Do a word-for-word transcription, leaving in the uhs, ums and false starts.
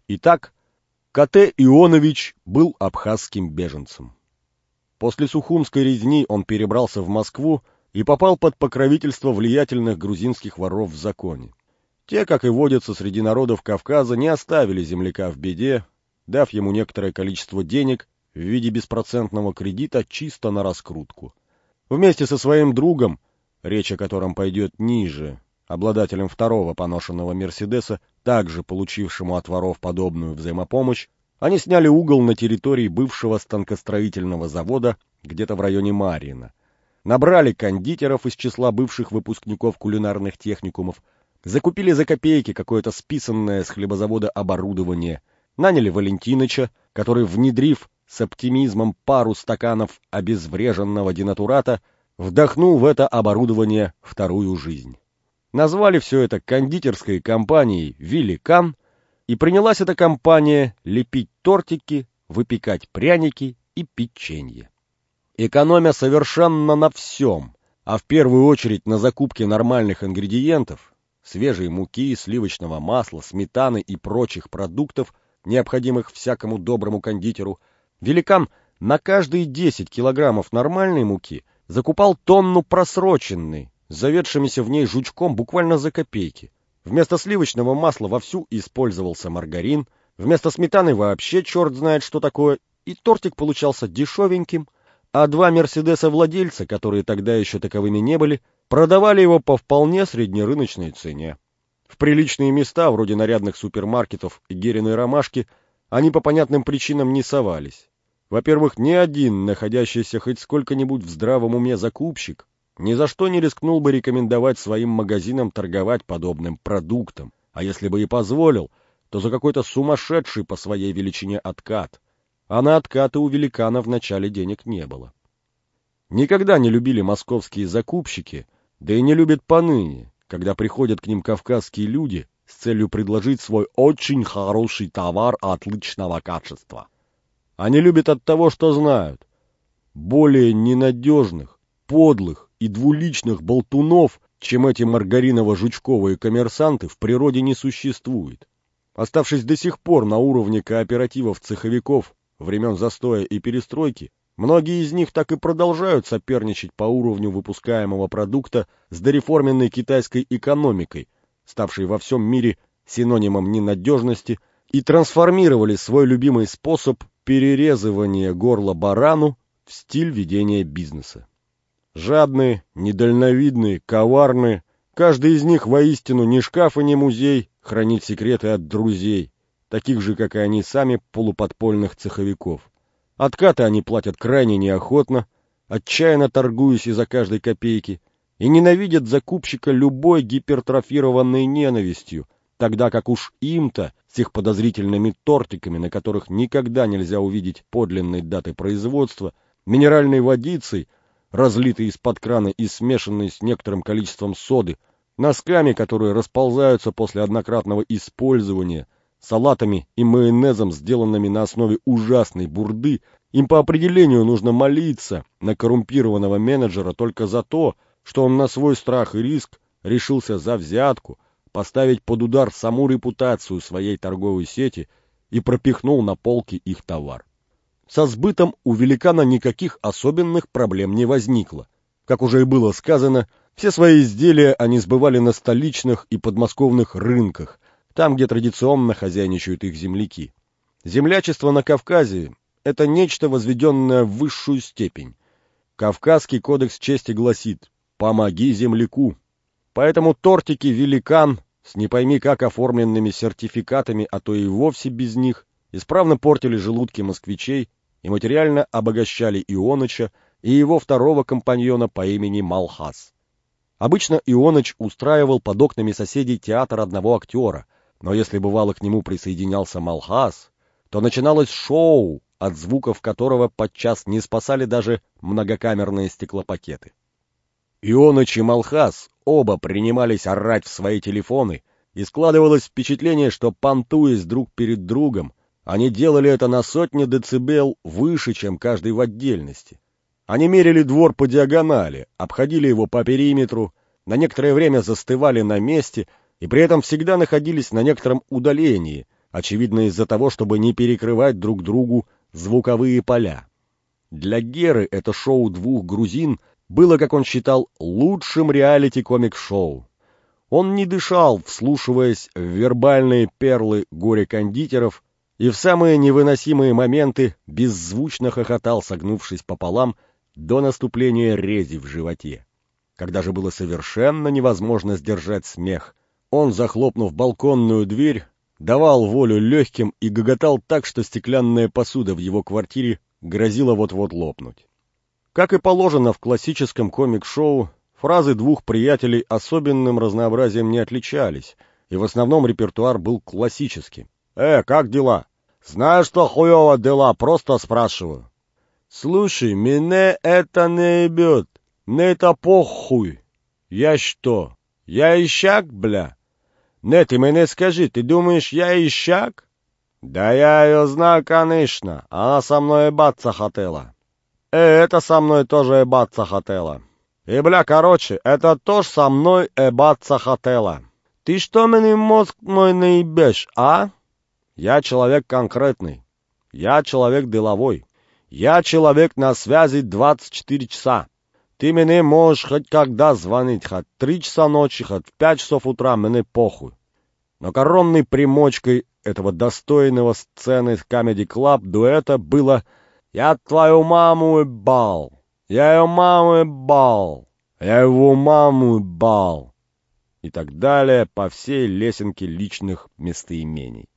Итак, К Т Ионович был абхазским беженцем. После Сухумской резни он перебрался в Москву и попал под покровительство влиятельных грузинских воров в законе. Те, как и водится среди народов Кавказа, не оставили земляка в беде, дав ему некоторое количество денег в виде беспроцентного кредита чисто на раскрутку. Вместе со своим другом, речь о котором пойдет ниже, обладателем второго поношенного «Мерседеса», также получившему от воров подобную взаимопомощь, они сняли угол на территории бывшего станкостроительного завода где-то в районе Марьино. Набрали кондитеров из числа бывших выпускников кулинарных техникумов, закупили за копейки какое-то списанное с хлебозавода оборудование, наняли Валентиныча, который, внедрив с оптимизмом пару стаканов обезвреженного денатурата, вдохнул в это оборудование вторую жизнь. Назвали все это кондитерской компанией «Великан», и принялась эта компания лепить тортики, выпекать пряники и печенье. Экономя совершенно на всем, а в первую очередь на закупке нормальных ингредиентов, свежей муки, сливочного масла, сметаны и прочих продуктов, необходимых всякому доброму кондитеру, «Великан» на каждые десять килограммов нормальной муки закупал тонну просроченной, заведшимися в ней жучком буквально за копейки. Вместо сливочного масла вовсю использовался маргарин, вместо сметаны вообще черт знает что такое, и тортик получался дешевеньким, а два «Мерседеса» которые тогда еще таковыми не были, продавали его по вполне среднерыночной цене. В приличные места, вроде нарядных супермаркетов и Гериной ромашки, они по понятным причинам не совались. Во-первых, ни один, находящийся хоть сколько-нибудь в здравом уме закупщик, ни за что не рискнул бы рекомендовать своим магазинам торговать подобным продуктом, а если бы и позволил, то за какой-то сумасшедший по своей величине откат. А на откаты у «Великана» вначале денег не было. Никогда не любили московские закупщики, да и не любят поныне, когда приходят к ним кавказские люди с целью предложить свой очень хороший товар отличного качества. Они любят от того, что знают. Более ненадежных, подлых и двуличных болтунов, чем эти маргариново-жучковые коммерсанты, в природе не существует. Оставшись до сих пор на уровне кооперативов-цеховиков времен застоя и перестройки, многие из них так и продолжают соперничать по уровню выпускаемого продукта с дореформенной китайской экономикой, ставшей во всем мире синонимом ненадежности, и трансформировали свой любимый способ перерезывания горла барану в стиль ведения бизнеса. Жадные, недальновидные, коварные, каждый из них воистину ни шкаф и ни музей хранит секреты от друзей, таких же, как и они сами, полуподпольных цеховиков. Откаты они платят крайне неохотно, отчаянно торгуясь из-за каждой копейки, и ненавидят закупщика любой гипертрофированной ненавистью, тогда как уж им-то, с их подозрительными тортиками, на которых никогда нельзя увидеть подлинной даты производства, минеральной водицей, разлитой из-под крана и смешанной с некоторым количеством соды, носками, которые расползаются после однократного использования, салатами и майонезом, сделанными на основе ужасной бурды, им по определению нужно молиться на коррумпированного менеджера только за то, что он на свой страх и риск решился за взятку поставить под удар саму репутацию своей торговой сети и пропихнул на полки их товар. Со сбытом у «Великана» никаких особенных проблем не возникло. Как уже и было сказано, все свои изделия они сбывали на столичных и подмосковных рынках, там, где традиционно хозяйничают их земляки. Землячество на Кавказе – это нечто, возведенное в высшую степень. Кавказский кодекс чести гласит «помоги земляку». Поэтому тортики «Великан» с не пойми как оформленными сертификатами, а то и вовсе без них, исправно портили желудки москвичей и материально обогащали Ионыча и его второго компаньона по имени Малхас. Обычно Ионыч устраивал под окнами соседей театр одного актера, но если бывало к нему присоединялся Малхас, то начиналось шоу, от звуков которого подчас не спасали даже многокамерные стеклопакеты. Ионыч и Малхас оба принимались орать в свои телефоны, и складывалось впечатление, что, понтуясь друг перед другом, они делали это на сотни децибел выше, чем каждый в отдельности. Они мерили двор по диагонали, обходили его по периметру, на некоторое время застывали на месте и при этом всегда находились на некотором удалении, очевидно из-за того, чтобы не перекрывать друг другу звуковые поля. Для Геры это шоу двух грузин было, как он считал, лучшим реалити-комик-шоу. Он не дышал, вслушиваясь в вербальные перлы горе-кондитеров, и в самые невыносимые моменты беззвучно хохотал, согнувшись пополам, до наступления рези в животе. Когда же было совершенно невозможно сдержать смех, он, захлопнув балконную дверь, давал волю легким и гоготал так, что стеклянная посуда в его квартире грозила вот-вот лопнуть. Как и положено в классическом комик-шоу, фразы двух приятелей особенным разнообразием не отличались, и в основном репертуар был классический. «Э, как дела? Знаешь, что хуёво дела, просто спрашиваю». «Слушай, меня это не ебет, мне это похуй. Я что, я ищак, бля? Не, ты мне скажи, ты думаешь, я ищак?» «Да я ее знаю, конечно, она со мной ебаться хотела». «Э, это со мной тоже ебаться хотела». «И, бля, короче, это тоже со мной ебаться хотела». «Ты что мне мозг мой наебешь, а?» «Я человек конкретный. Я человек деловой. Я человек на связи двадцать четыре часа. Ты мне можешь хоть когда звонить, хоть три часа ночи, хоть в пять часов утра, мне похуй». Но коронной примочкой этого достойного сцены Comedy Club дуэта было «Я твою маму ебал, я ее маму ебал, я его маму ебал» и так далее по всей лесенке личных местоимений.